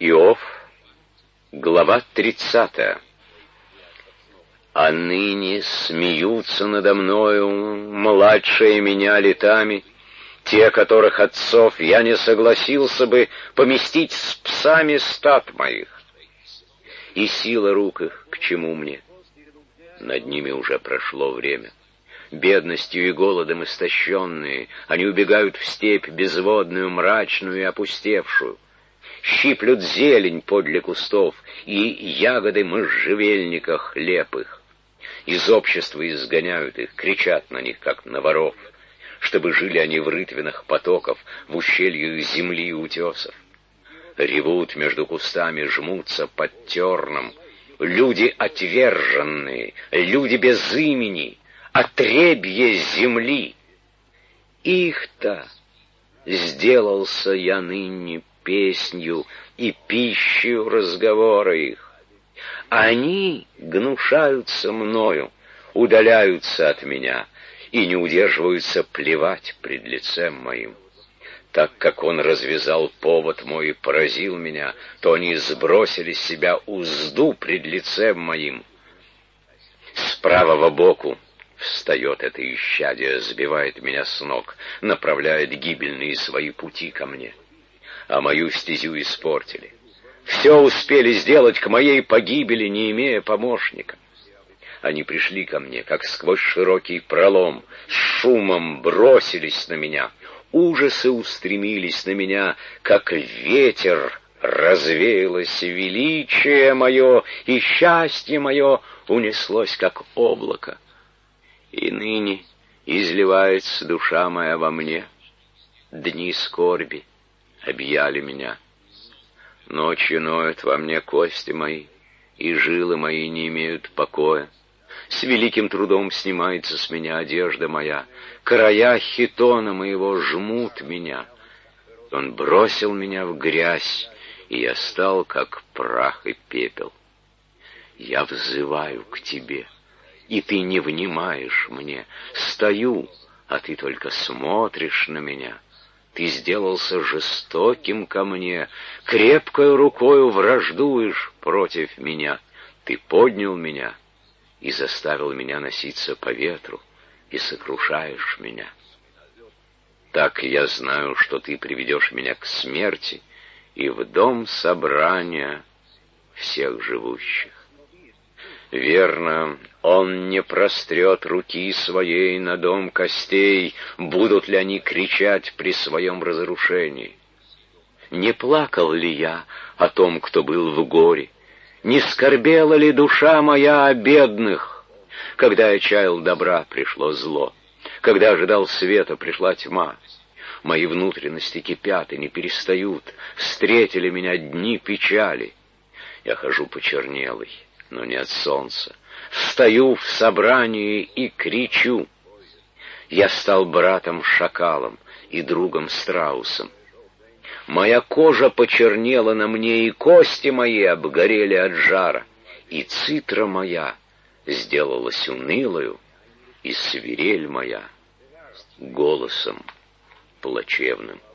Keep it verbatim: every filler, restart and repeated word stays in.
Иов, глава тридцатая. «А ныне смеются надо мною младшие меня летами, те, которых отцов я не согласился бы поместить с псами стад моих. И сила рук их к чему мне? Над ними уже прошло время. Бедностью и голодом истощенные, они убегают в степь безводную, мрачную и опустевшую. Щиплют зелень подле кустов и ягоды можжевельника хлеб их. Из общества изгоняют их, кричат на них, как на воров, чтобы жили они в рытвинах потоков, в ущельях земли и утесов. Ревут между кустами, жмутся под терном. Люди отверженные, люди без имени, отребье земли. Их-то сделался я ныне песнью и пищей разговора их. Они гнушаются мною, удаляются от меня и не удерживаются плевать пред лицем моим. Так как он развязал повод мой и поразил меня, то они сбросили с себя узду пред лицем моим. С правого боку встает это исчадие, сбивает меня с ног, направляет гибельные свои пути ко мне. А мою стезю испортили. Все успели сделать к моей погибели, не имея помощника. Они пришли ко мне, как сквозь широкий пролом, с шумом бросились на меня. Ужасы устремились на меня, как ветер развеялось величие мое, и счастье мое унеслось, как облако. И ныне изливается душа моя во мне. Дни скорби объяли меня. Ночью ноют во мне кости мои, и жилы мои не имеют покоя. С великим трудом снимается с меня одежда моя, края хитона моего жмут меня. Он бросил меня в грязь, и я стал, как прах и пепел. Я взываю к тебе, и ты не внимаешь мне. Стою, а ты только смотришь на меня. Ты сделался жестоким ко мне, крепкою рукою враждуешь против меня. Ты поднял меня и заставил меня носиться по ветру, и сокрушаешь меня. Так я знаю, что ты приведешь меня к смерти и в дом собрания всех живущих. Верно, он не прострет руки своей на дом костей, будут ли они кричать при своем разрушении. Не плакал ли я о том, кто был в горе? Не скорбела ли душа моя о бедных? Когда я чаял добра, пришло зло. Когда ожидал света, пришла тьма. Мои внутренности кипят и не перестают. Встретили меня дни печали. Я хожу почернелый, но не от солнца. Встаю в собрании и кричу. Я стал братом-шакалом и другом-страусом. Моя кожа почернела на мне, и кости мои обгорели от жара, и цитра моя сделалась унылою, и свирель моя голосом плачевным.